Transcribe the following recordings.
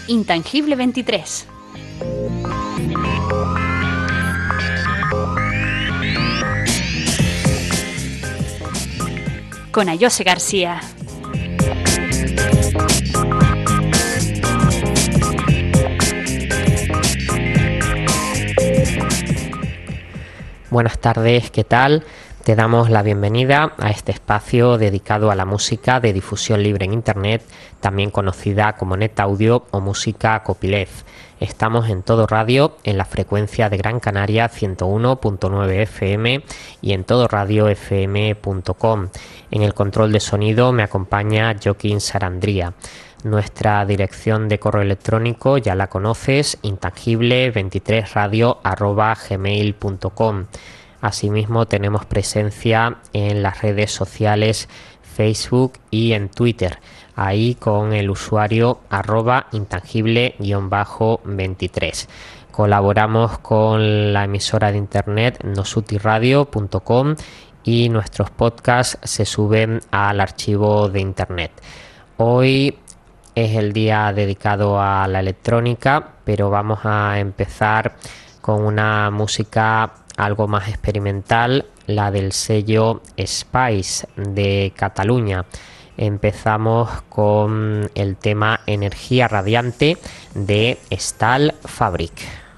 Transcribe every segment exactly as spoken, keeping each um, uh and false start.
Intangible veintitrés. Con Ayose García. Buenas tardes, ¿qué tal? Te damos la bienvenida a este espacio dedicado a la música de difusión libre en Internet, también conocida como NetAudio o música copyleft. Estamos en Todo Radio, en la frecuencia de Gran Canaria ciento uno punto nueve F M y en todo radio f m punto com. En el control de sonido me acompaña Joaquín Sarandría. Nuestra dirección de correo electrónico ya la conoces, intangible veintitrés radio arroba gmail punto com. Asimismo tenemos presencia en las redes sociales Facebook y en Twitter, ahí con el usuario arroba intangible-veintitrés. Colaboramos con la emisora de internet nosutiradio punto com y nuestros podcasts se suben al archivo de internet. Hoy es el día dedicado a la electrónica, pero vamos a empezar con una música algo más experimental, la del sello Spice de Cataluña. Empezamos con el tema Energía Radiante de Stahl Fabric.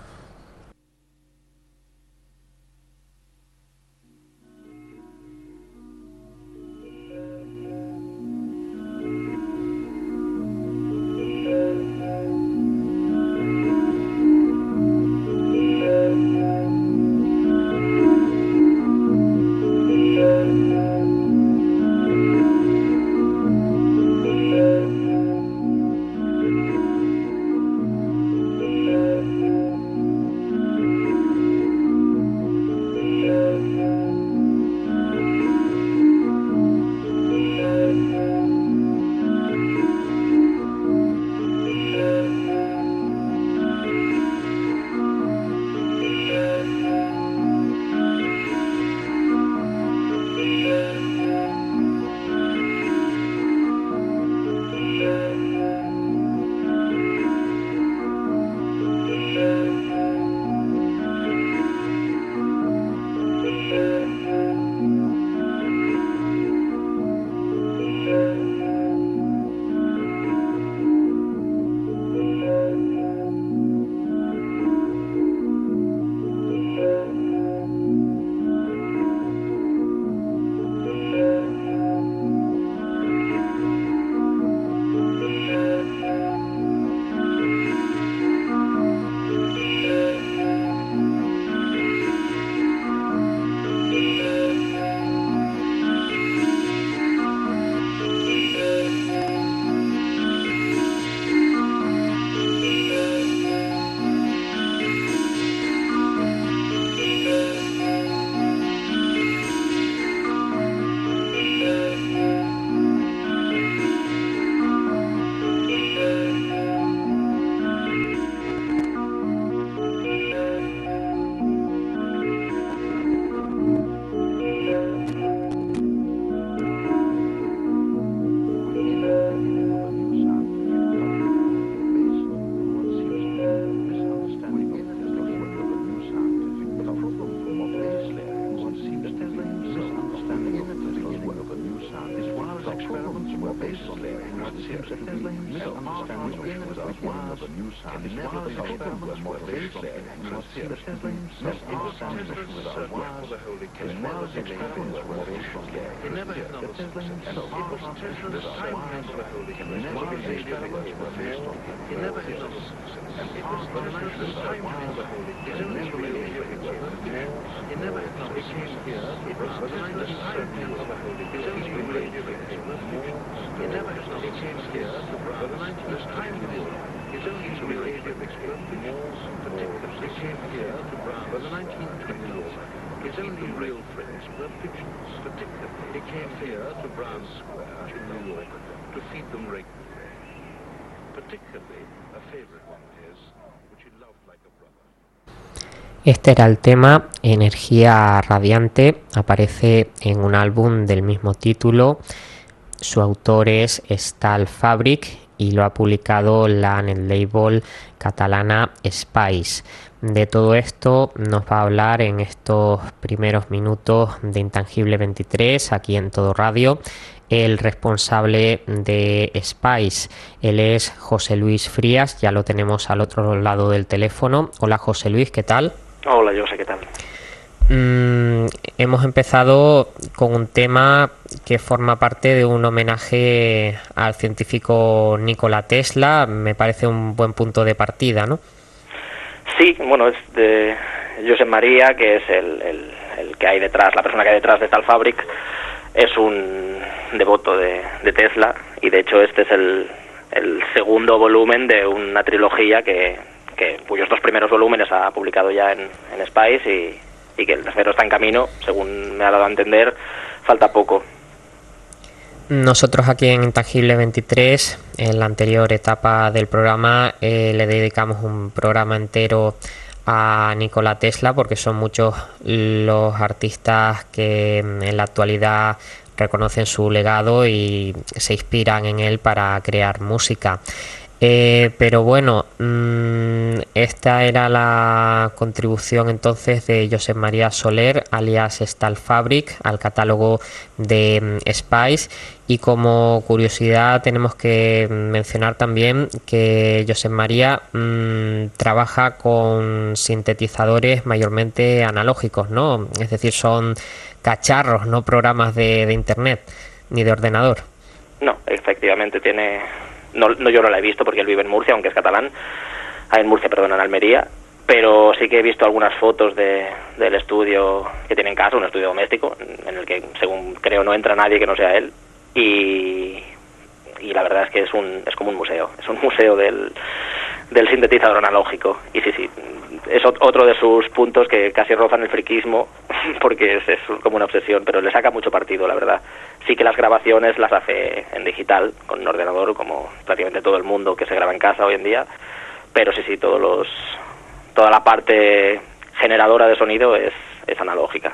Este era el tema Energía Radiante, aparece en un álbum del mismo título. Su autor es Stahl Fabric y lo ha publicado la netlabel catalana Spice. De todo esto nos va a hablar en estos primeros minutos de Intangible veintitrés, aquí en Todo Radio, el responsable de Spice. Él es José Luis Frías, ya lo tenemos al otro lado del teléfono. Hola José Luis, ¿qué tal? Hola José, ¿qué tal? Mm, hemos empezado con un tema que forma parte de un homenaje al científico Nikola Tesla. Me parece un buen punto de partida, ¿no? Sí, bueno, es de Josep María, que es el, el, el que hay detrás, la persona que hay detrás de Talfabric. Es un devoto de, de Tesla, y de hecho este es el, el segundo volumen de una trilogía que, que cuyos dos primeros volúmenes ha publicado ya en, en Spice, y, y que el tercero está en camino, según me ha dado a entender. Falta poco. Nosotros aquí en Intangible veintitrés, en la anterior etapa del programa, eh, le dedicamos un programa entero a Nikola Tesla, porque son muchos los artistas que en la actualidad reconocen su legado y se inspiran en él para crear música. Eh, pero bueno, mmm, esta era la contribución entonces de Josep María Soler, alias Talfabric, al catálogo de mm, Spice. Y como curiosidad tenemos que mencionar también que Josep María mmm, trabaja con sintetizadores mayormente analógicos, ¿no? Es decir, son cacharros, no programas de, de internet ni de ordenador. No, efectivamente tiene... No, no, yo no la he visto porque él vive en Murcia, aunque es catalán, ah, en Murcia, perdón, en Almería, pero sí que he visto algunas fotos de, del estudio que tiene en casa, un estudio doméstico, en el que, según creo, no entra nadie que no sea él, y, y la verdad es que es un es como un museo, es un museo del, del sintetizador analógico, y sí, sí, es otro de sus puntos que casi rozan el friquismo, porque es, es como una obsesión, pero le saca mucho partido, la verdad. Sí que las grabaciones las hace en digital, con un ordenador, como prácticamente todo el mundo que se graba en casa hoy en día, pero sí, sí, todos los, toda la parte generadora de sonido es, es analógica.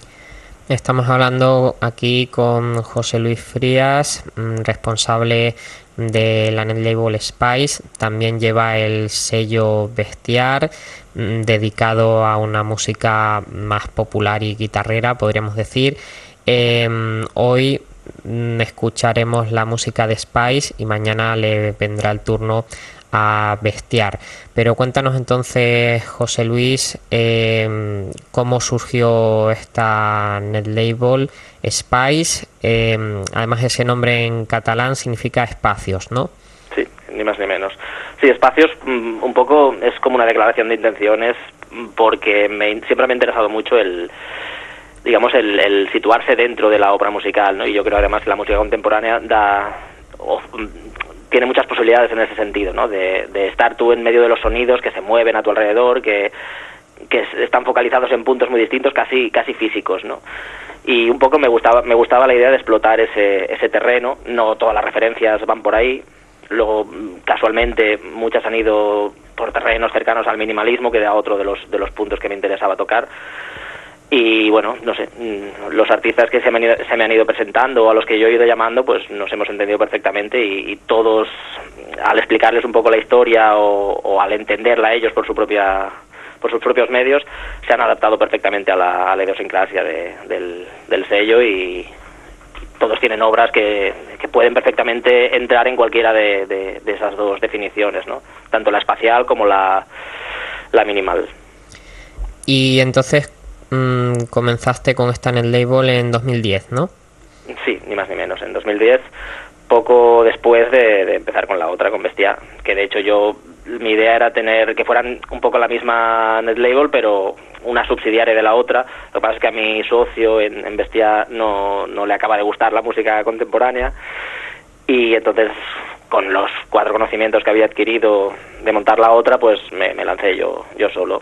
Estamos hablando aquí con José Luis Frías, responsable de la netlabel Spice. También lleva el sello Bestiar, dedicado a una música más popular y guitarrera, podríamos decir. Eh, hoy escucharemos la música de Spice y mañana le vendrá el turno a Bestiar. Pero cuéntanos entonces, José Luis, eh, cómo surgió esta netlabel Spice. Eh, además, ese nombre en catalán significa espacios, ¿no? Sí, ni más ni menos. Sí, espacios un poco es como una declaración de intenciones, porque me, siempre me ha interesado mucho el digamos el, el situarse dentro de la obra musical, ¿no? Y yo creo además que la música contemporánea da o, tiene muchas posibilidades en ese sentido, ¿no? De, de estar tú en medio de los sonidos que se mueven a tu alrededor, que, que están focalizados en puntos muy distintos, casi casi físicos, ¿no? Y un poco me gustaba me gustaba la idea de explotar ese ese terreno. No todas las referencias van por ahí. Luego, casualmente, muchas han ido por terrenos cercanos al minimalismo, que era otro de los de los puntos que me interesaba tocar. Y bueno, no sé, los artistas que se me, han ido, se me han ido presentando o a los que yo he ido llamando, pues nos hemos entendido perfectamente, y, y todos, al explicarles un poco la historia o, o al entenderla ellos por su propia por sus propios medios, se han adaptado perfectamente a la, a la idiosincrasia de, del, del sello, y todos tienen obras que, que pueden perfectamente entrar en cualquiera de, de, de esas dos definiciones, ¿no? Tanto la espacial como la, la minimal. Y entonces mmm, comenzaste con esta netlabel en dos mil diez, ¿no? Sí, ni más ni menos, en dos mil diez, poco después de, de empezar con la otra, con Bestia, que de hecho yo, mi idea era tener, que fueran un poco la misma netlabel, pero una subsidiaria de la otra. Lo que pasa es que a mi socio en, en Bestia no, no le acaba de gustar la música contemporánea, y entonces, con los cuatro conocimientos que había adquirido de montar la otra, pues me, me lancé yo, yo solo.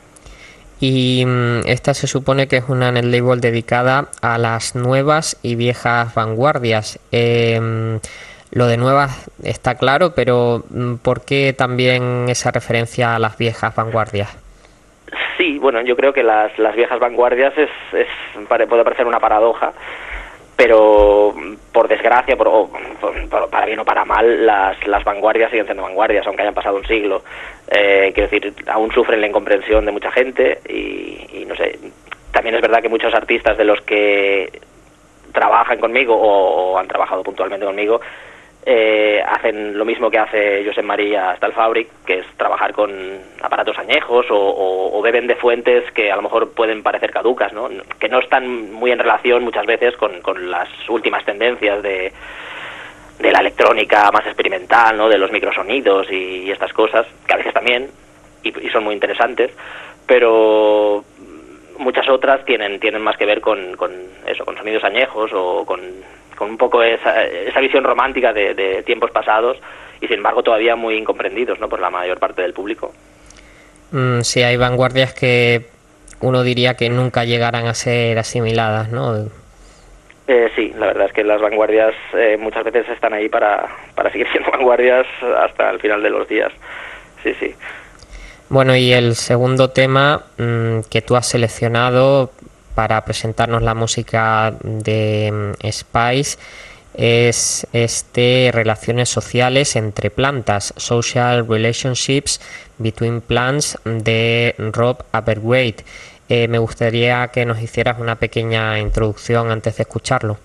Y esta se supone que es una netlabel dedicada a las nuevas y viejas vanguardias. Eh, lo de nuevas está claro, pero ¿por qué también esa referencia a las viejas vanguardias? Sí, bueno, yo creo que las, las viejas vanguardias es, es puede parecer una paradoja, pero por desgracia, por, o, por, por, para bien o para mal, las, las vanguardias siguen siendo vanguardias, aunque hayan pasado un siglo. Eh, quiero decir, aún sufren la incomprensión de mucha gente y, y no sé, también es verdad que muchos artistas de los que trabajan conmigo o, o han trabajado puntualmente conmigo eh, hacen lo mismo que hace Josep María Stalfabric, que es trabajar con aparatos añejos o, o, o beben de fuentes que a lo mejor pueden parecer caducas, ¿no? Que no están muy en relación muchas veces con, con las últimas tendencias de, de la electrónica más experimental, ¿no? De los microsonidos y, y estas cosas, que a veces también, y, y son muy interesantes, pero muchas otras tienen tienen más que ver con, con eso, con sonidos añejos o con, con un poco esa, esa visión romántica de, de tiempos pasados y sin embargo todavía muy incomprendidos, ¿no? Por la mayor parte del público. Mm, sí, hay vanguardias que uno diría que nunca llegarán a ser asimiladas, ¿no? Eh, sí, la verdad es que las vanguardias eh, muchas veces están ahí para, para seguir siendo vanguardias hasta el final de los días. Sí, sí. Bueno, y el segundo tema mmm, que tú has seleccionado para presentarnos la música de um, Spice es este Relaciones sociales entre plantas, Social Relationships Between Plants, de Rob Abergawe. Eh, me gustaría que nos hicieras una pequeña introducción antes de escucharlo.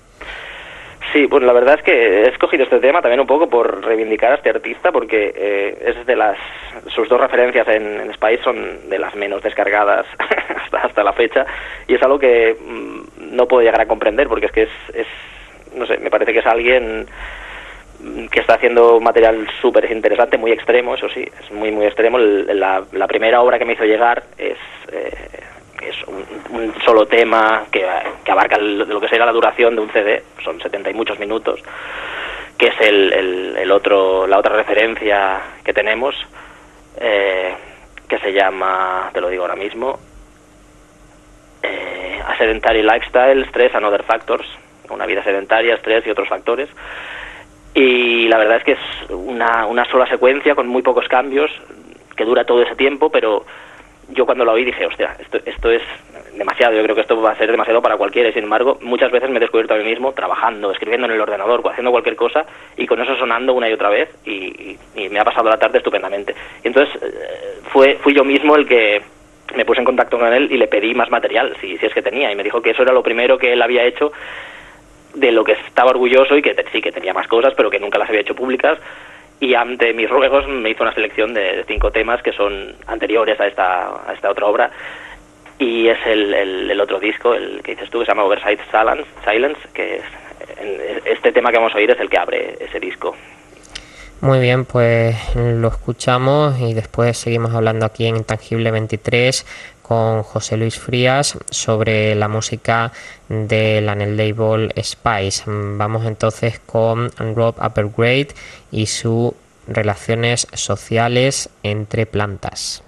Sí, pues la verdad es que he escogido este tema también un poco por reivindicar a este artista, porque eh, es de las sus dos referencias en, en Spice son de las menos descargadas hasta hasta la fecha, y es algo que mmm, no puedo llegar a comprender, porque es que es, es no sé, me parece que es alguien que está haciendo material súper interesante, muy extremo, eso sí, es muy muy extremo. El, la, la primera obra que me hizo llegar es eh, es un, un solo tema que, que abarca el, lo que sería la duración de un C D, son setenta y muchos minutos, que es el, el, el otro la otra referencia que tenemos, eh, que se llama, te lo digo ahora mismo, eh, A Sedentary Lifestyle, Stress and Other Factors, una vida sedentaria, estrés y otros factores. Y la verdad es que es una, una sola secuencia con muy pocos cambios, que dura todo ese tiempo, pero yo cuando lo oí dije, hostia, esto, esto es demasiado, yo creo que esto va a ser demasiado para cualquiera, y sin embargo muchas veces me he descubierto a mí mismo trabajando, escribiendo en el ordenador, haciendo cualquier cosa, y con eso sonando una y otra vez, y, y, y me ha pasado la tarde estupendamente. Y entonces eh, fue fui yo mismo el que me puse en contacto con él y le pedí más material, si, si es que tenía, y me dijo que eso era lo primero que él había hecho, de lo que estaba orgulloso, y que te, sí que tenía más cosas, pero que nunca las había hecho públicas. Y ante mis ruegos me hizo una selección de cinco temas que son anteriores a esta a esta otra obra, y es el, el, el otro disco, el que dices tú, que se llama Oversight Silence, Silence, que es, este tema que vamos a oír es el que abre ese disco. Muy bien, pues lo escuchamos y después seguimos hablando aquí en Intangible veintitrés con José Luis Frías sobre la música del Anel Label Spice. Vamos entonces con Rob Abergawe y sus relaciones sociales entre plantas.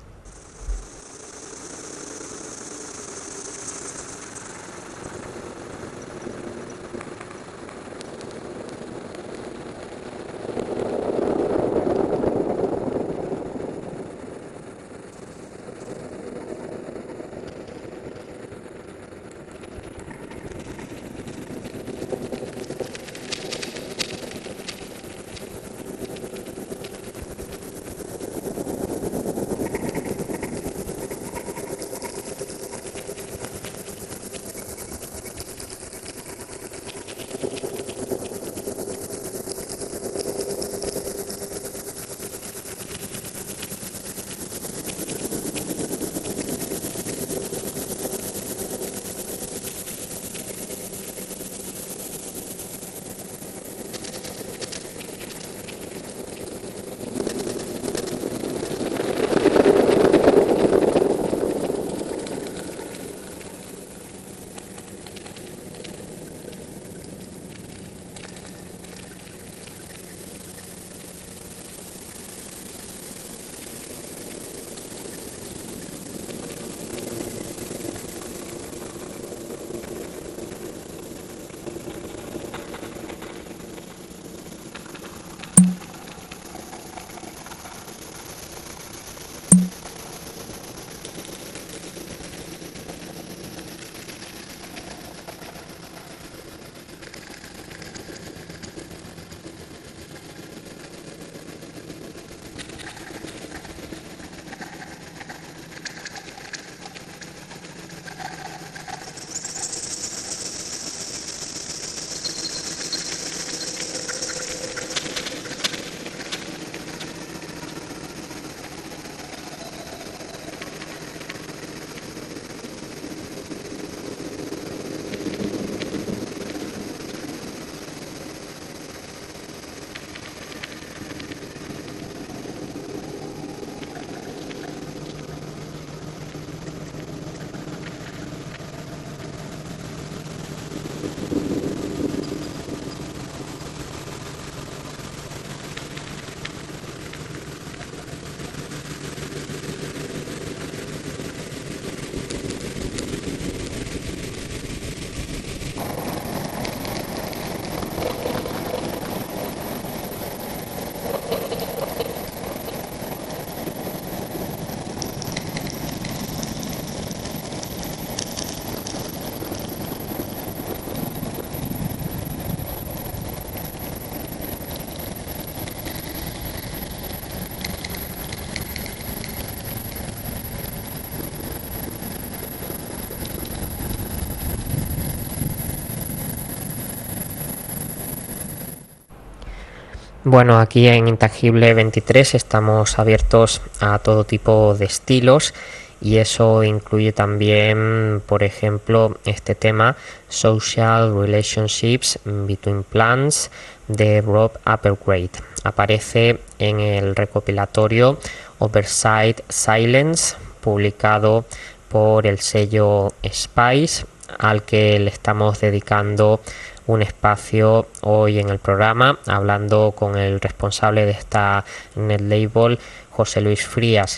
Bueno, aquí en Intangible veintitrés estamos abiertos a todo tipo de estilos y eso incluye también, por ejemplo, este tema Social Relationships Between Plants de Rob Applegate. Aparece en el recopilatorio Oversight Silence, publicado por el sello Spice, al que le estamos dedicando un espacio hoy en el programa, hablando con el responsable de esta net label, José Luis Frías.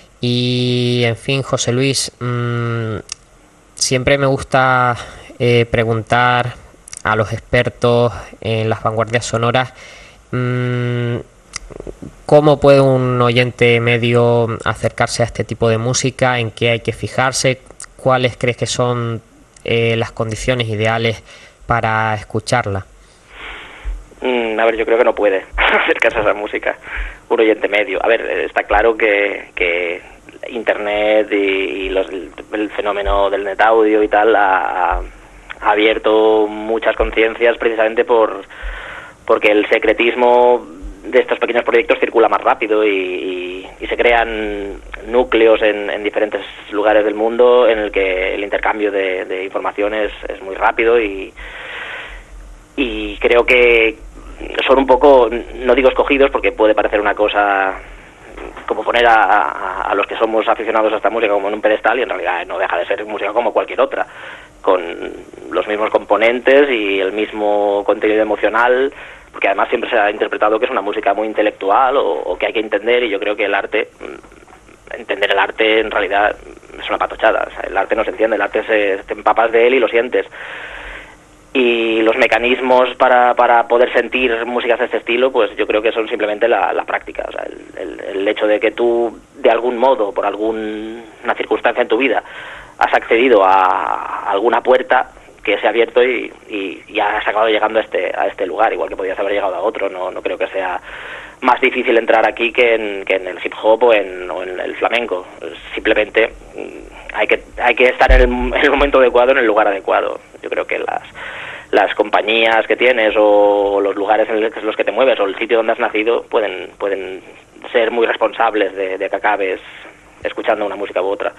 Y en fin, José Luis, mmm, siempre me gusta eh, preguntar a los expertos en las vanguardias sonoras mmm, cómo puede un oyente medio acercarse a este tipo de música, en qué hay que fijarse, cuáles crees que son eh, las condiciones ideales para escucharla. Mm, a ver, yo creo que no puede acercarse a esa música un oyente medio. A ver, está claro que, que Internet y, y los, el fenómeno del net audio y tal ha, ha abierto muchas conciencias precisamente por porque el secretismo de estos pequeños proyectos circula más rápido y, y, y se crean núcleos en, en diferentes lugares del mundo en el que el intercambio de, de información es, es muy rápido y, y creo que son un poco, no digo escogidos porque puede parecer una cosa como poner a, a, a los que somos aficionados a esta música como en un pedestal, y en realidad no deja de ser música como cualquier otra, con los mismos componentes y el mismo contenido emocional, porque además siempre se ha interpretado que es una música muy intelectual o, o que hay que entender, y yo creo que el arte, entender el arte en realidad es una patochada. O sea, el arte no se entiende, el arte se, te empapas de él y lo sientes. Y los mecanismos para, para poder sentir músicas de este estilo, pues yo creo que son simplemente la, la práctica. O sea, el, el, el hecho de que tú, de algún modo, por alguna circunstancia en tu vida, has accedido a alguna puerta que se ha abierto y, y, y has acabado llegando a este a este lugar, igual que podías haber llegado a otro. No no creo que sea más difícil entrar aquí que en, que en el hip hop o en, o en el flamenco. Simplemente hay que hay que estar en el, en el momento adecuado, en el lugar adecuado. Yo creo que las las compañías que tienes o los lugares en los que te mueves o el sitio donde has nacido pueden pueden ser muy responsables de, de que acabes escuchando una música u otra.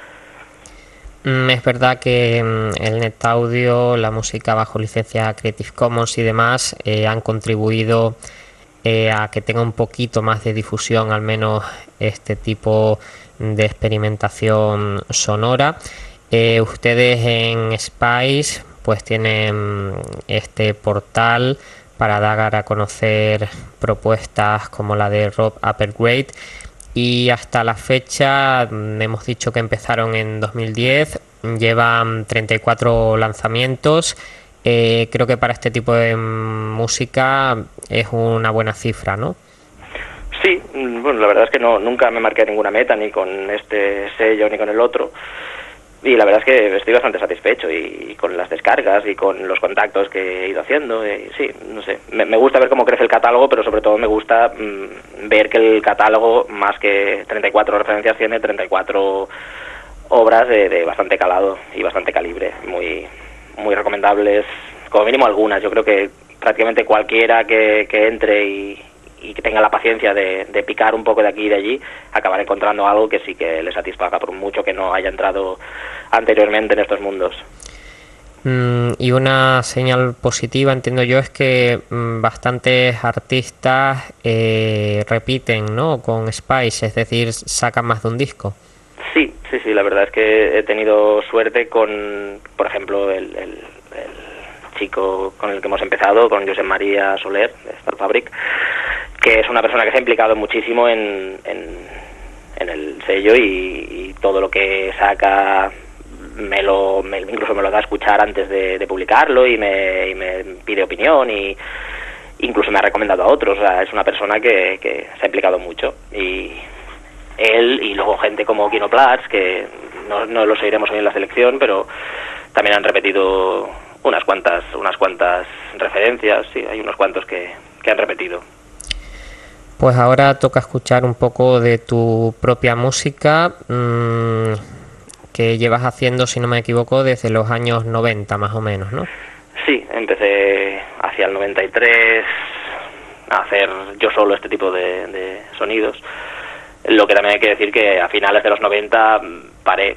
Es verdad que el net audio, la música bajo licencia Creative Commons y demás eh, han contribuido eh, a que tenga un poquito más de difusión, al menos este tipo de experimentación sonora. Eh, ustedes en Spice pues tienen este portal para dar a conocer propuestas como la de Rob Applegate. Y hasta la fecha hemos dicho que empezaron en dos mil diez, llevan treinta y cuatro lanzamientos. Eh, creo que para este tipo de música es una buena cifra, ¿no? Sí, bueno, la verdad es que no nunca me marqué ninguna meta, ni con este sello ni con el otro. Y la verdad es que estoy bastante satisfecho y con las descargas y con los contactos que he ido haciendo. Y sí, no sé, me, me gusta ver cómo crece el catálogo, pero sobre todo me gusta mmm, ver que el catálogo, más que treinta y cuatro referencias, tiene treinta y cuatro obras de, de bastante calado y bastante calibre, muy muy recomendables, como mínimo algunas. Yo creo que prácticamente cualquiera que, que entre y, y que tenga la paciencia de, de picar un poco de aquí y de allí, acabará encontrando algo que sí que le satisfaga, por mucho que no haya entrado anteriormente en estos mundos. Mm, y una señal positiva, entiendo yo, es que mm, bastantes artistas eh, repiten, ¿no?, con Spice, es decir, sacan más de un disco. Sí, sí, sí, la verdad es que he tenido suerte con, por ejemplo, el, el, el chico con el que hemos empezado, con Josep María Soler, de Star Fabric, que es una persona que se ha implicado muchísimo en, en, en el sello y, y todo lo que saca me lo me, incluso me lo da a escuchar antes de, de publicarlo y me, y me pide opinión y incluso me ha recomendado a otros. O sea, es una persona que, que se ha implicado mucho, y él y luego gente como Kino Platz, que no, no los oiremos hoy en la selección, pero también han repetido unas cuantas unas cuantas referencias. Sí, hay unos cuantos que, que han repetido. Pues ahora toca escuchar un poco de tu propia música, mmm, que llevas haciendo, si no me equivoco, desde los años noventa más o menos, ¿no? Sí, empecé hacia el noventa y tres, a hacer yo solo este tipo de, de sonidos. Lo que también hay que decir que a finales de los noventa paré,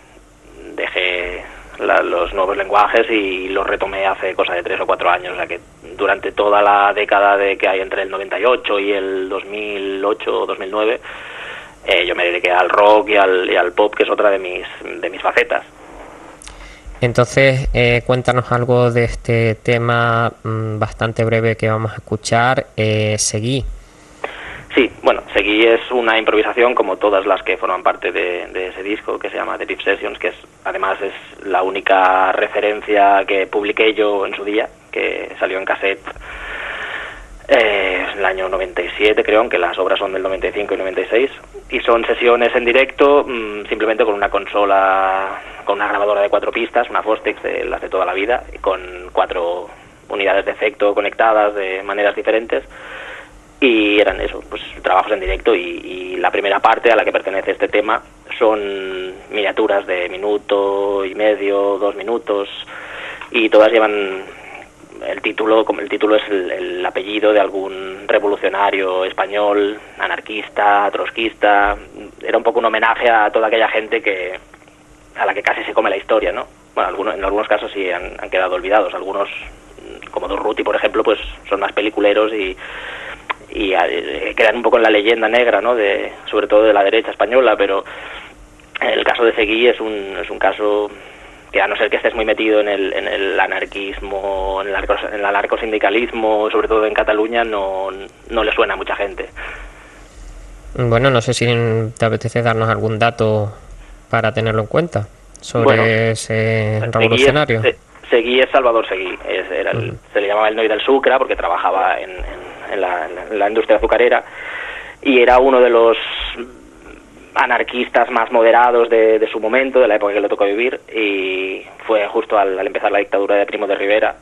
dejé la, los nuevos lenguajes y los retomé hace cosa de tres o cuatro años, o sea que durante toda la década de que hay entre el noventa y ocho y el dos mil ocho o dos mil nueve eh, yo me dediqué al rock y al, y al pop, que es otra de mis, de mis facetas. Entonces, eh, cuéntanos algo de este tema mmm, bastante breve que vamos a escuchar, eh, Seguí. Sí, bueno, Seguí es una improvisación como todas las que forman parte de, de ese disco, que se llama The Pip Sessions, que es además es la única referencia que publiqué yo en su día, que salió en cassette eh, en el año noventa y siete, creo, aunque las obras son del noventa y cinco y noventa y seis, y son sesiones en directo, mmm, simplemente con una consola, con una grabadora de cuatro pistas, una Fostex de las de toda la vida, y con cuatro unidades de efecto conectadas de maneras diferentes. Y eran eso, pues trabajos en directo, y, y la primera parte a la que pertenece este tema son miniaturas de minuto y medio, dos minutos, y todas llevan el título, como el título es el, el apellido de algún revolucionario español, anarquista, trotskista. Era un poco un homenaje a toda aquella gente que a la que casi se come la historia, ¿no? Bueno, algunos, en algunos casos sí han, han quedado olvidados, algunos, como Durruti, por ejemplo, pues son más peliculeros y y eh, quedan un poco en la leyenda negra, ¿no? De, sobre todo de la derecha española, pero el caso de Seguí es un es un caso que, a no ser que estés muy metido en el en el anarquismo, en el, anarco, en el anarcosindicalismo, sobre todo en Cataluña, no, no le suena a mucha gente. Bueno, no sé si te apetece darnos algún dato para tenerlo en cuenta sobre bueno, ese revolucionario. Seguí es, Seguí es Salvador Seguí, es, era el, uh-huh. se le llamaba el Noi del Sucre porque trabajaba en, en En la, en la industria azucarera, y era uno de los anarquistas más moderados de, de su momento, de la época que le tocó vivir, y fue justo al, al empezar la dictadura de Primo de Rivera,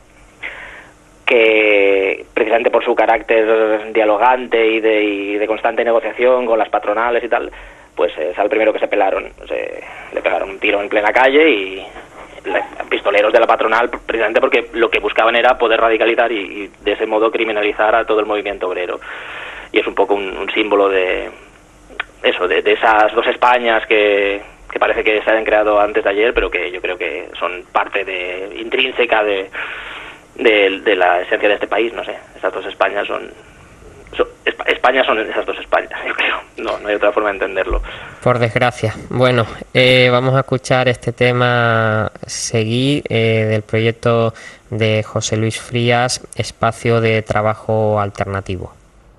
que precisamente por su carácter dialogante y de, y de constante negociación con las patronales y tal, pues es al primero que se pelaron, se, le pegaron un tiro en plena calle, y pistoleros de la patronal, precisamente porque lo que buscaban era poder radicalizar y, y de ese modo criminalizar a todo el movimiento obrero. Y es un poco un, un símbolo de eso, de, de esas dos Españas que, que parece que se hayan creado antes de ayer, pero que yo creo que son parte de intrínseca de, de, de la esencia de este país. No sé, esas dos Españas son... So, España son esas dos Españas, yo creo. No, no hay otra forma de entenderlo. Por desgracia. Bueno, eh, vamos a escuchar este tema Seguí, eh, del proyecto de José Luis Frías, Espacio de Trabajo Alternativo.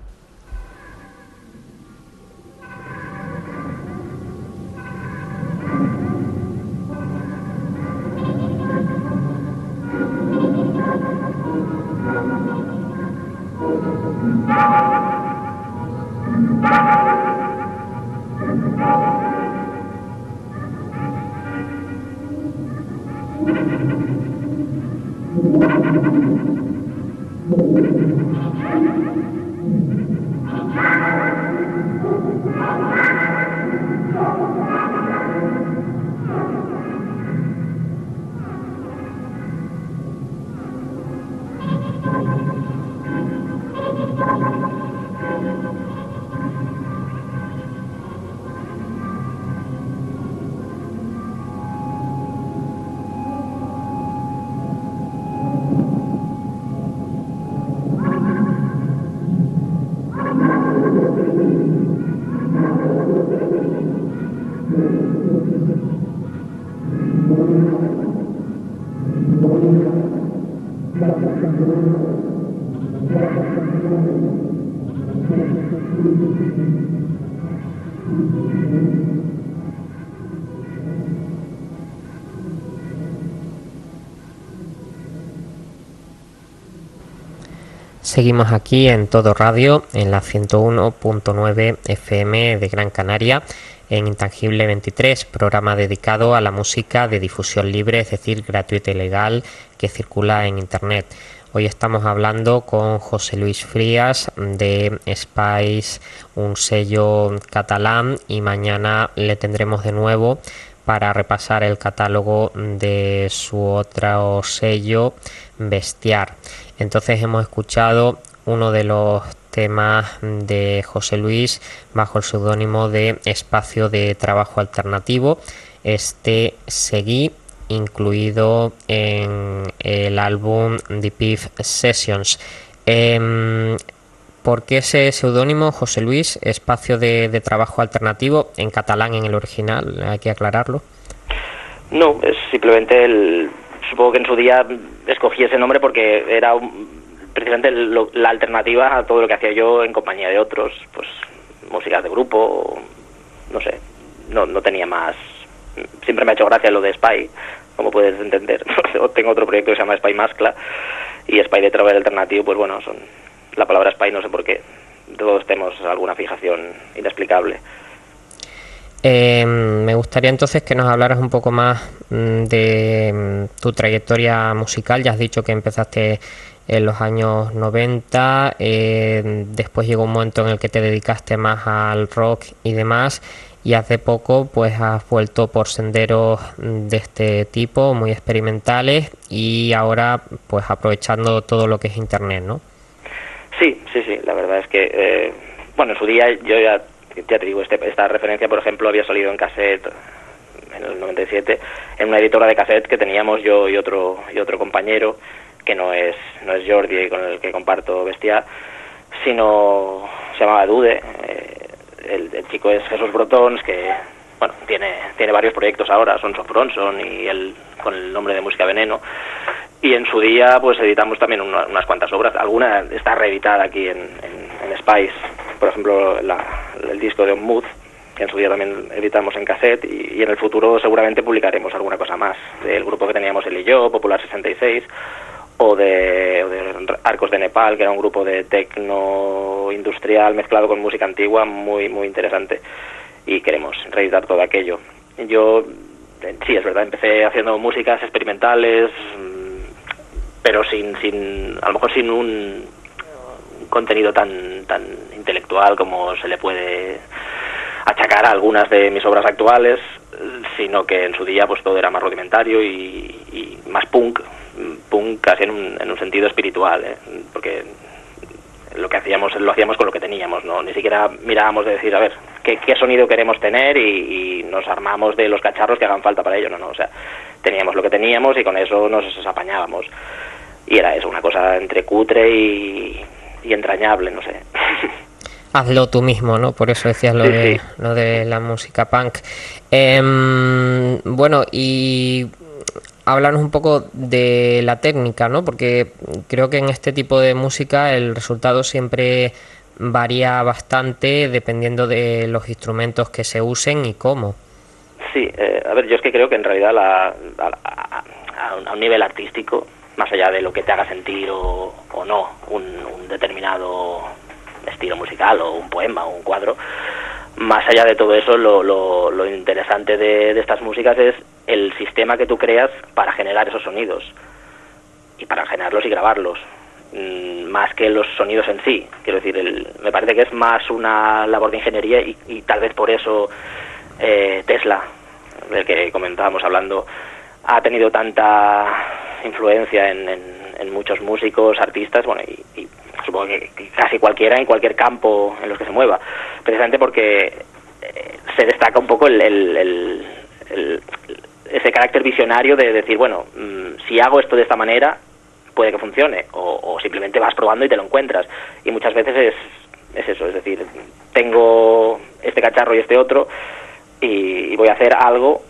Seguimos aquí en Todo Radio, en la ciento uno punto nueve F M de Gran Canaria, en Intangible veintitrés, programa dedicado a la música de difusión libre, es decir, gratuita y legal, que circula en Internet. Hoy estamos hablando con José Luis Frías de Spice, un sello catalán, y mañana le tendremos de nuevo para repasar el catálogo de su otro sello, Bestiar. Entonces hemos escuchado uno de los temas de José Luis bajo el seudónimo de Espacio de Trabajo Alternativo, este Seguí, incluido en el álbum The P I F Sessions. Eh, ¿Por qué ese seudónimo, José Luis, Espacio de, de Trabajo Alternativo, en catalán en el original? Hay que aclararlo. No, es simplemente el... Supongo que en su día escogí ese nombre porque era un, precisamente lo, la alternativa a todo lo que hacía yo en compañía de otros, pues músicas de grupo, no sé, no, no tenía más. Siempre me ha hecho gracia lo de Spy, como puedes entender. Tengo otro proyecto que se llama Spy Mascla y Spy de Trabajo Alternativo, pues bueno, son la palabra Spy, no sé por qué. Todos tenemos alguna fijación inexplicable. Eh, me gustaría entonces que nos hablaras un poco más de tu trayectoria musical. Ya has dicho que empezaste en los años noventa, eh, después llegó un momento en el que te dedicaste más al rock y demás, y hace poco pues has vuelto por senderos de este tipo, muy experimentales, y ahora pues aprovechando todo lo que es internet, ¿no? Sí, sí, sí, la verdad es que, eh, bueno, en su día yo ya... Ya te digo, este, esta referencia, por ejemplo, había salido en cassette en el noventa y siete, en una editora de cassette que teníamos yo y otro y otro compañero, que no es no es Jordi, con el que comparto Bestia, sino se llamaba Dude. Eh, el, el chico es Jesús Brotons, que bueno tiene tiene varios proyectos ahora, Sons of Bronson y él con el nombre de Música Veneno. Y en su día pues editamos también una, unas cuantas obras. Alguna está reeditada aquí en, en, en Spice. Por ejemplo, la, el disco de On Mood, que en su día también editamos en cassette, y, y en el futuro seguramente publicaremos alguna cosa más del grupo que teníamos él y yo, Popular sesenta y seis, o de, o de Arcos de Nepal, que era un grupo de tecno industrial mezclado con música antigua, muy muy interesante, y queremos reeditar todo aquello. Yo, sí, es verdad, empecé haciendo músicas experimentales, pero sin, sin a lo mejor sin un contenido tan tan intelectual como se le puede achacar a algunas de mis obras actuales, sino que en su día pues todo era más rudimentario y, y más punk, punk casi en un, en un sentido espiritual, ¿eh? Porque lo que hacíamos lo hacíamos con lo que teníamos, no ni siquiera mirábamos de decir, a ver, qué, qué sonido queremos tener y, y nos armamos de los cacharros que hagan falta para ello, no, no, o sea, teníamos lo que teníamos y con eso nos apañábamos, y era eso, una cosa entre cutre y y entrañable, no sé. Hazlo tú mismo, ¿no? Por eso decías lo, sí, de, sí. lo de la música punk. Eh, bueno, y háblanos un poco de la técnica, ¿no? Porque creo que en este tipo de música el resultado siempre varía bastante dependiendo de los instrumentos que se usen y cómo. Sí, eh, a ver, yo es que creo que en realidad la, a, a, a, un, a un nivel artístico, más allá de lo que te haga sentir o, o no un, un determinado estilo musical o un poema o un cuadro, más allá de todo eso, lo, lo, lo interesante de, de estas músicas es el sistema que tú creas para generar esos sonidos y para generarlos y grabarlos, mmm, más que los sonidos en sí. Quiero decir, el, me parece que es más una labor de ingeniería y, y tal vez por eso eh, Tesla, del que comentábamos hablando, ha tenido tanta influencia en, en, en muchos músicos, artistas, bueno, y, y supongo que, que casi cualquiera en cualquier campo en los que se mueva, precisamente porque eh, se destaca un poco el, el, el, el, ese carácter visionario de decir, bueno, mmm, si hago esto de esta manera, puede que funcione, o, o simplemente vas probando y te lo encuentras, y muchas veces es, es eso, es decir, tengo este cacharro y este otro, y, y voy a hacer algo,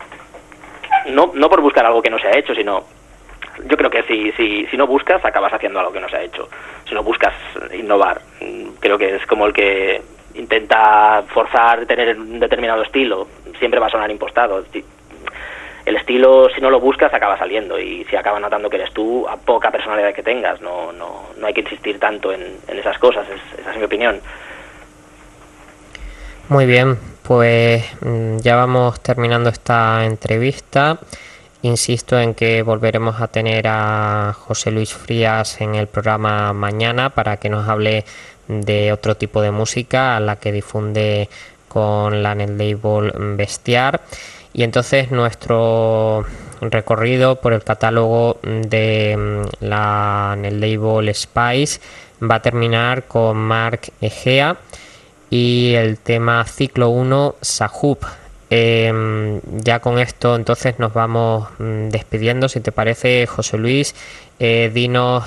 no, no por buscar algo que no se ha hecho, sino yo creo que si, si, si no buscas, acabas haciendo algo que no se ha hecho. Si no buscas innovar, creo que es como el que intenta forzar tener un determinado estilo, siempre va a sonar impostado. El estilo, si no lo buscas, acaba saliendo, y si acaba notando que eres tú, a poca personalidad que tengas. No, no, no hay que insistir tanto en, en esas cosas, es, esa es mi opinión. Muy bien, pues ya vamos terminando esta entrevista. Insisto en que volveremos a tener a José Luis Frías en el programa mañana para que nos hable de otro tipo de música, a la que difunde con la net label Bestiar. Y entonces nuestro recorrido por el catálogo de la, en el label Spice va a terminar con Mark Egea y el tema Ciclo uno, Sahub. Eh, ya con esto entonces nos vamos mm, despidiendo. Si te parece, José Luis, eh, dinos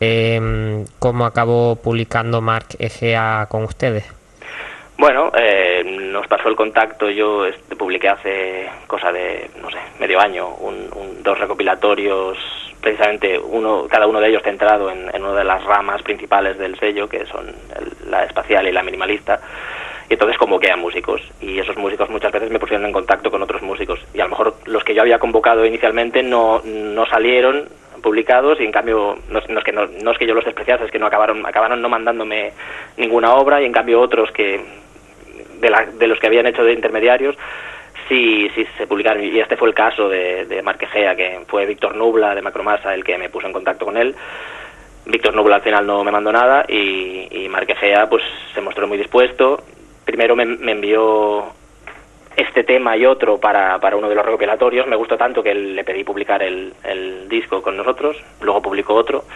eh, cómo acabó publicando Mark Egea con ustedes. Bueno, eh, nos pasó el contacto. Yo este, publiqué hace cosa de, no sé, medio año, un, un, dos recopilatorios, precisamente uno, cada uno de ellos centrado en, en una de las ramas principales del sello, que son el, la espacial y la minimalista. Y entonces convoqué a músicos, y esos músicos muchas veces me pusieron en contacto con otros músicos, y a lo mejor los que yo había convocado inicialmente no, no salieron publicados, y en cambio no, no, es que no, no es que yo los despreciase, es que no acabaron acabaron no mandándome ninguna obra, y en cambio otros que de, la, de los que habían hecho de intermediarios sí, sí se publicaron, y este fue el caso de, de Mark Egea, que fue Víctor Nubla de Macromasa el que me puso en contacto con él. Víctor Nubla al final no me mandó nada, y, y Mark Egea pues se mostró muy dispuesto. Primero me, me envió este tema y otro para, para uno de los recopilatorios. Me gustó tanto que le pedí publicar el, el disco con nosotros. Luego publicó otro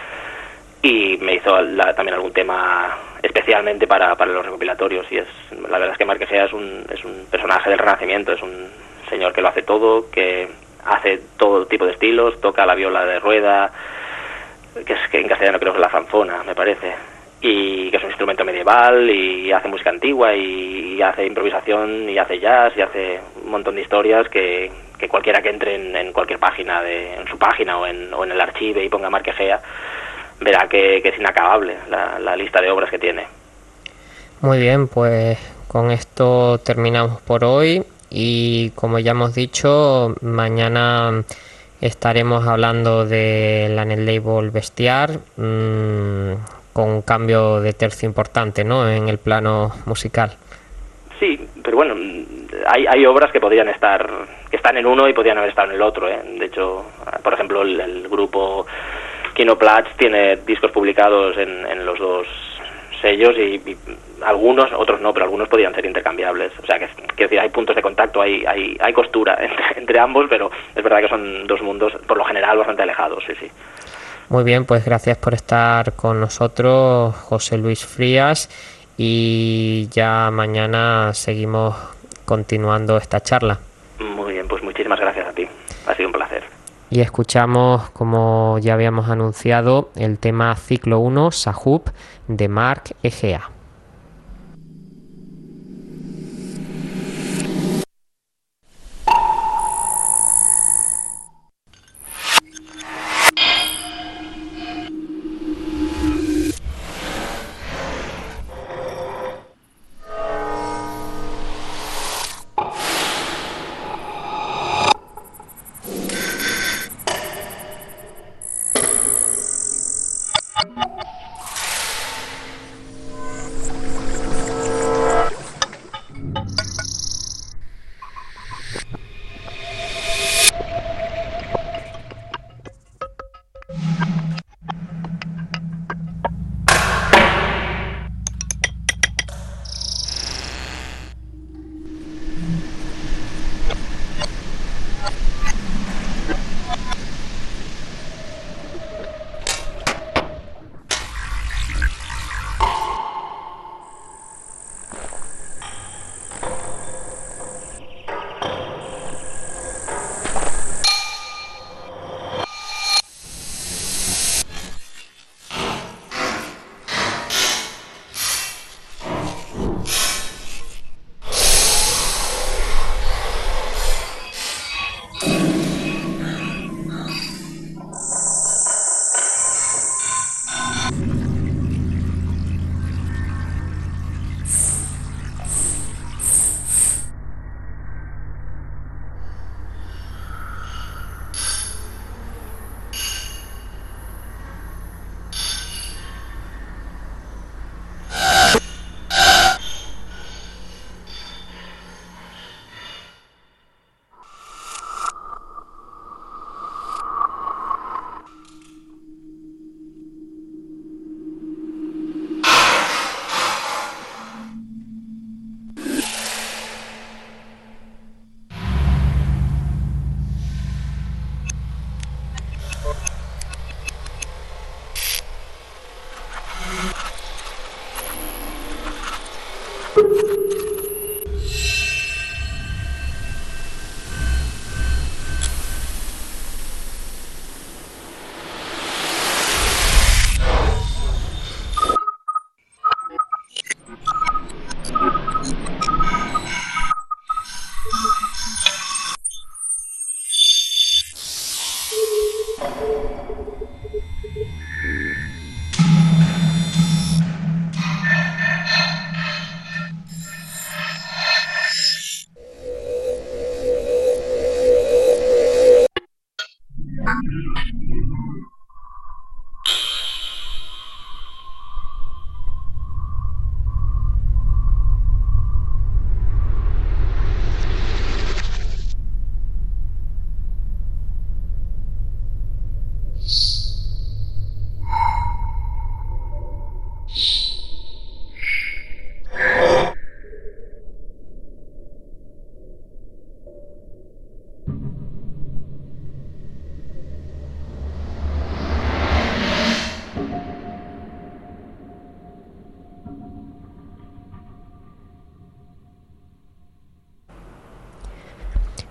y me hizo la, también algún tema especialmente para, para los recopilatorios. Y es la verdad es que Mark Egea es un, es un personaje del Renacimiento. Es un señor que lo hace todo, que hace todo tipo de estilos, toca la viola de rueda, que es que en castellano creo que es la zanfona, me parece, y que es un instrumento medieval, y hace música antigua, y, y hace improvisación, y hace jazz, y hace un montón de historias que, que cualquiera que entre en, en cualquier página, de, en su página o en, o en el archivo y ponga Mark Egea, verá que, que es inacabable la, la lista de obras que tiene. Muy bien, pues con esto terminamos por hoy, y como ya hemos dicho, mañana estaremos hablando de la Net Label Bestiar, mmm, con un cambio de tercio importante, ¿no?, en el plano musical. Sí, pero bueno, hay, hay obras que podrían estar, que están en uno y podrían haber estado en el otro, ¿eh? De hecho, por ejemplo, el, el grupo Kinoplatz tiene discos publicados en, en los dos sellos, y, y algunos, otros no, pero algunos podrían ser intercambiables. O sea, que quiero decir, hay puntos de contacto, hay, hay, hay costura entre, entre ambos, pero es verdad que son dos mundos, por lo general, bastante alejados, sí, sí. Muy bien, pues gracias por estar con nosotros, José Luis Frías, y ya mañana seguimos continuando esta charla. Muy bien, pues muchísimas gracias a ti, ha sido un placer. Y escuchamos, como ya habíamos anunciado, el tema Ciclo uno, Sahub, de Mark Egea.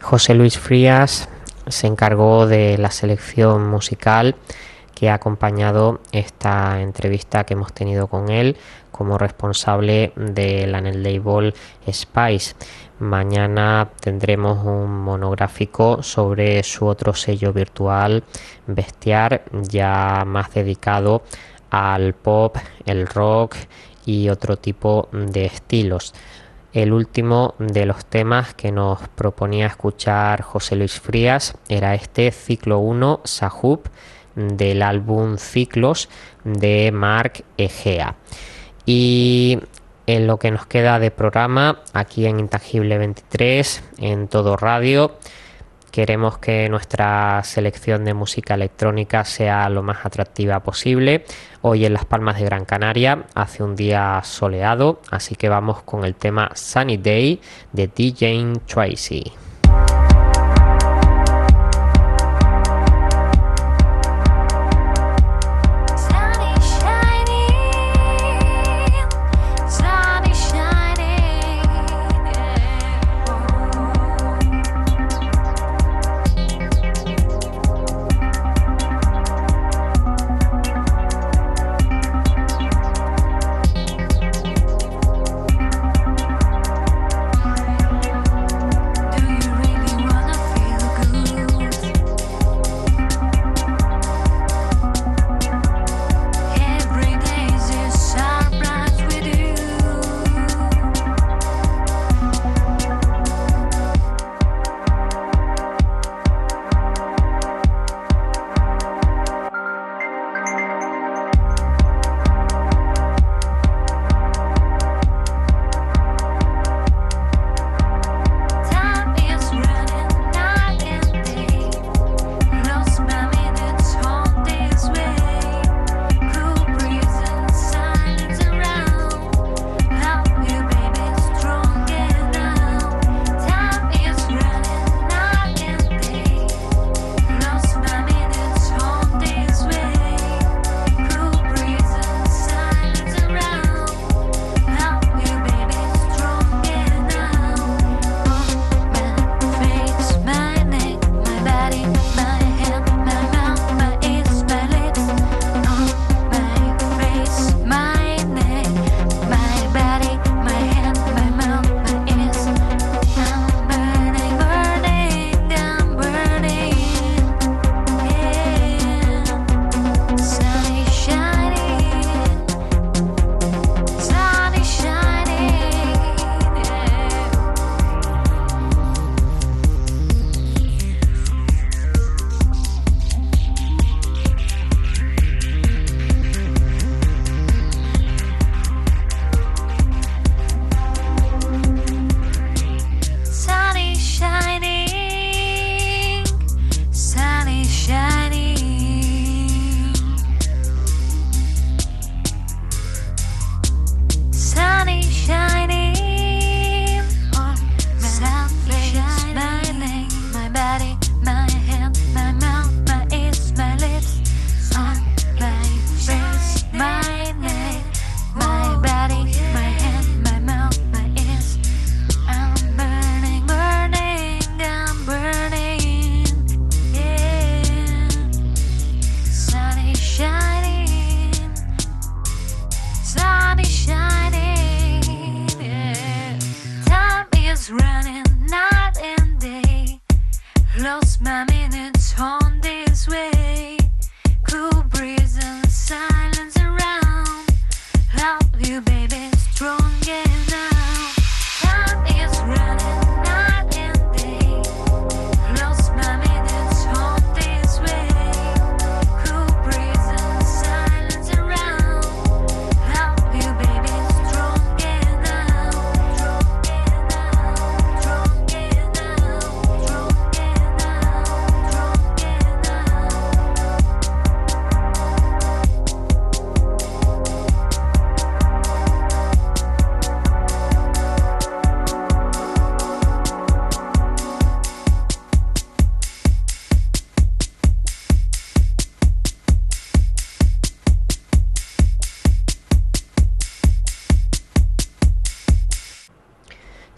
José Luis Frías se encargó de la selección musical que ha acompañado esta entrevista que hemos tenido con él como responsable del Anel Label Spice. Mañana tendremos un monográfico sobre su otro sello virtual, Bestiar, ya más dedicado al pop, el rock y otro tipo de estilos. El último de los temas que nos proponía escuchar José Luis Frías era este Ciclo uno Sahub del álbum Ciclos de Marc Egea. Y en lo que nos queda de programa aquí en Intangible veintitrés, en Todo Radio, queremos que nuestra selección de música electrónica sea lo más atractiva posible. Hoy en Las Palmas de Gran Canaria hace un día soleado, así que vamos con el tema Sunny Day de D J Tracy. Do you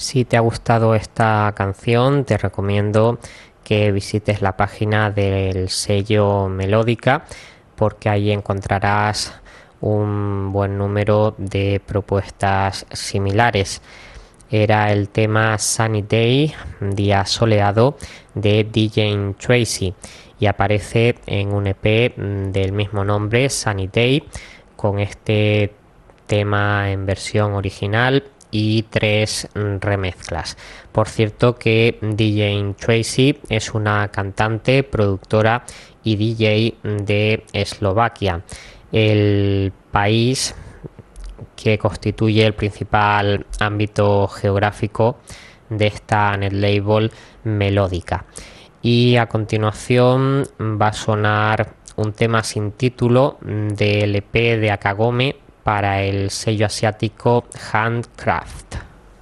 Si te ha gustado esta canción, te recomiendo que visites la página del sello Melódica, porque ahí encontrarás un buen número de propuestas similares. Era el tema Sunny Day, día soleado, de D J Tracy, y aparece en un E P del mismo nombre, Sunny Day, con este tema en versión original y tres remezclas. Por cierto que D J Tracy es una cantante, productora y D J de Eslovaquia, el país que constituye el principal ámbito geográfico de esta netlabel Melódica. Y a continuación va a sonar un tema sin título del E P de Akagome para el sello asiático Handcraft.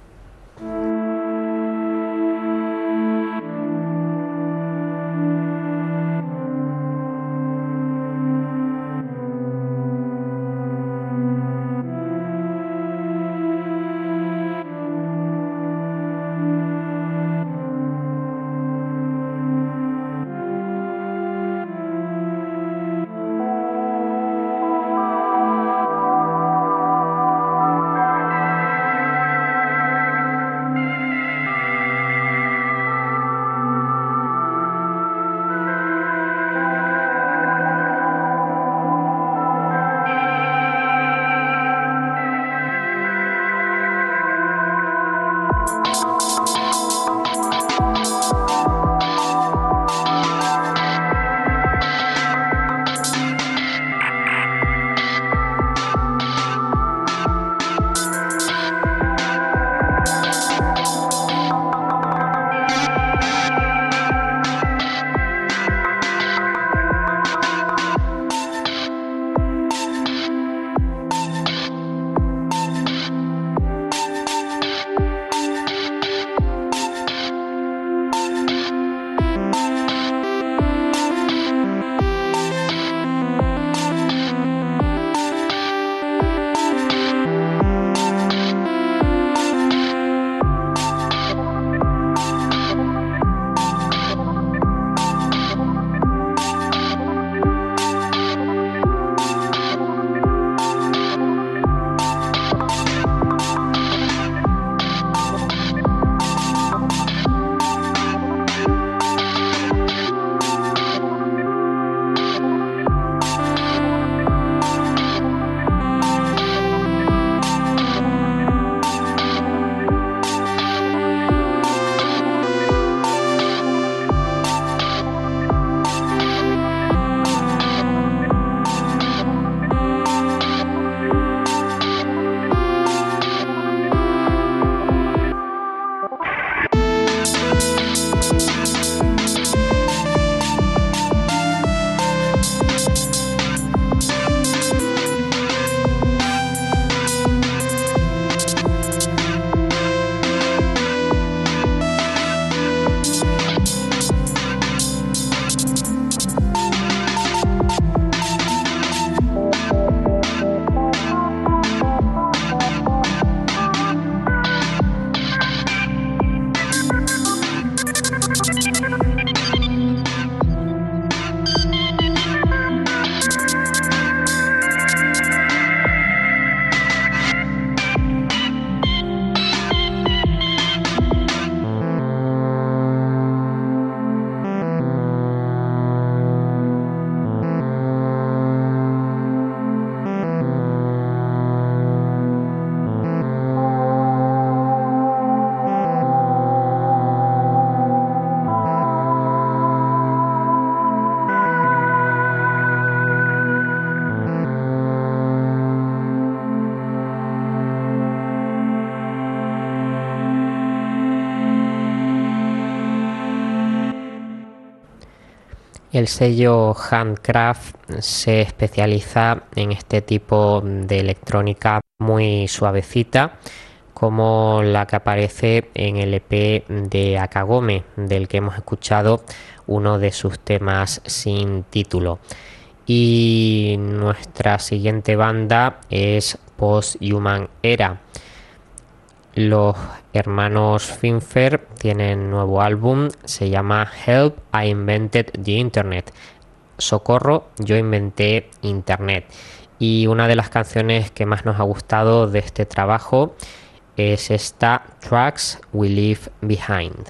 El sello Handcraft se especializa en este tipo de electrónica muy suavecita, como la que aparece en el E P de Akagome, del que hemos escuchado uno de sus temas sin título. Y nuestra siguiente banda es Post Human Era. Los hermanos Finfer tienen nuevo álbum, se llama Help, I Invented the Internet. Socorro, yo inventé Internet. Y una de las canciones que más nos ha gustado de este trabajo es esta, Tracks We Leave Behind.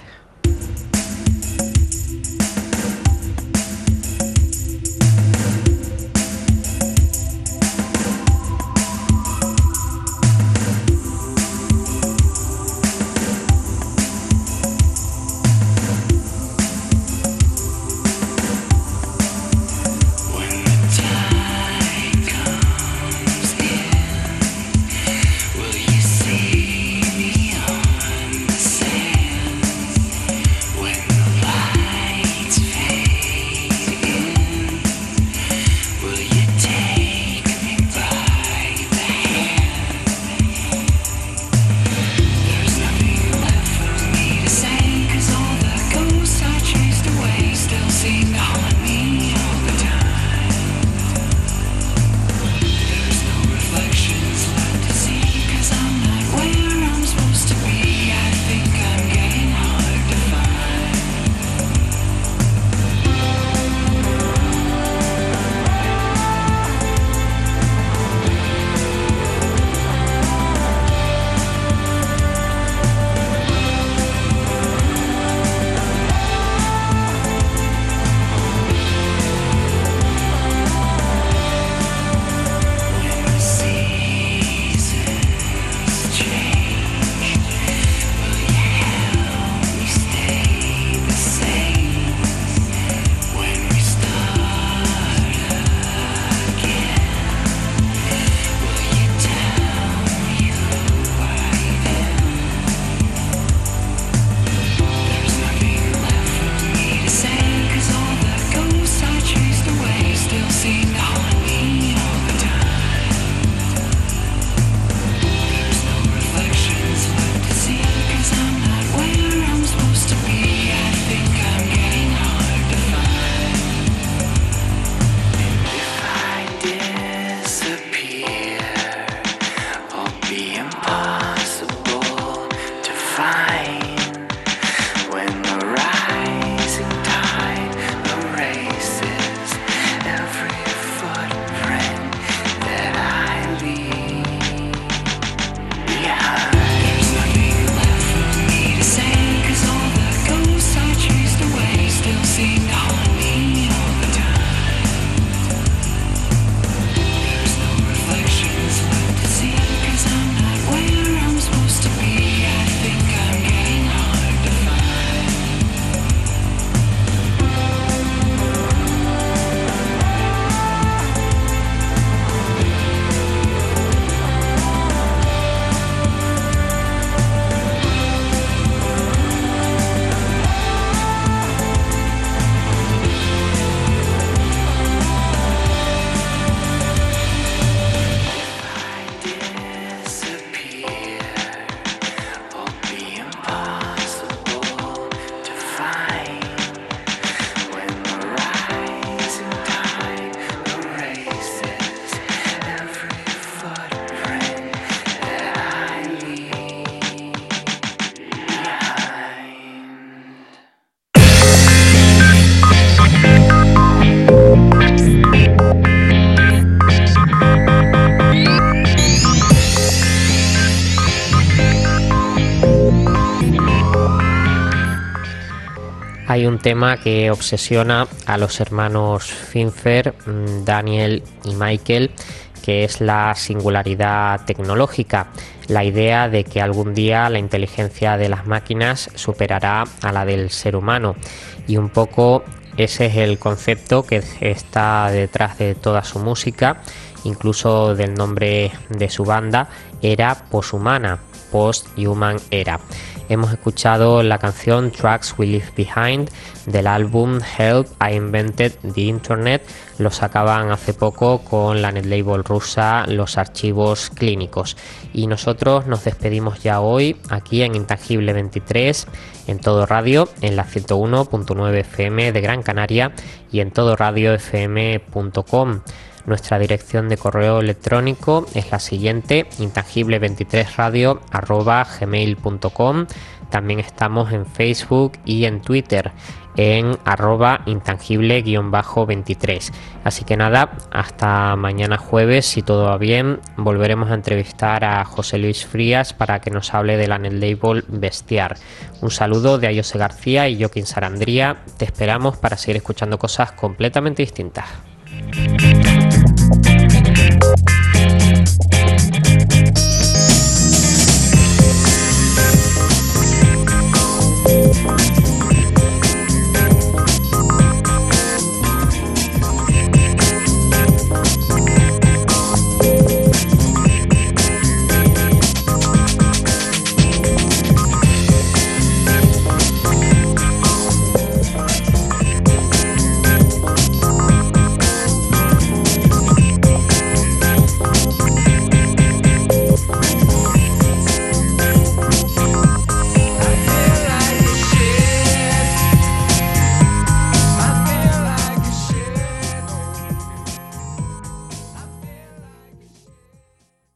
Hay un tema que obsesiona a los hermanos Finfer, Daniel y Michael, que es la singularidad tecnológica, la idea de que algún día la inteligencia de las máquinas superará a la del ser humano, y un poco ese es el concepto que está detrás de toda su música, incluso del nombre de su banda, Era Poshumana, Post-Human Era. Hemos escuchado la canción Tracks We Leave Behind del álbum Help, I Invented the Internet. Lo sacaban hace poco con la netlabel rusa Los Archivos Clínicos. Y nosotros nos despedimos ya hoy aquí en Intangible veintitrés, en Todo Radio, en la ciento uno punto nueve F M de Gran Canaria y en todo radio f m punto com. Nuestra dirección de correo electrónico es la siguiente: intangible veintitrés radio arroba gmail punto com. También estamos en Facebook y en Twitter en arroba intangible guión bajo veintitrés. Así que nada, hasta mañana jueves, si todo va bien, volveremos a entrevistar a José Luis Frías para que nos hable de la netlabel Bestiar. Un saludo de Ayose García y Joaquín Sarandría. Te esperamos para seguir escuchando cosas completamente distintas.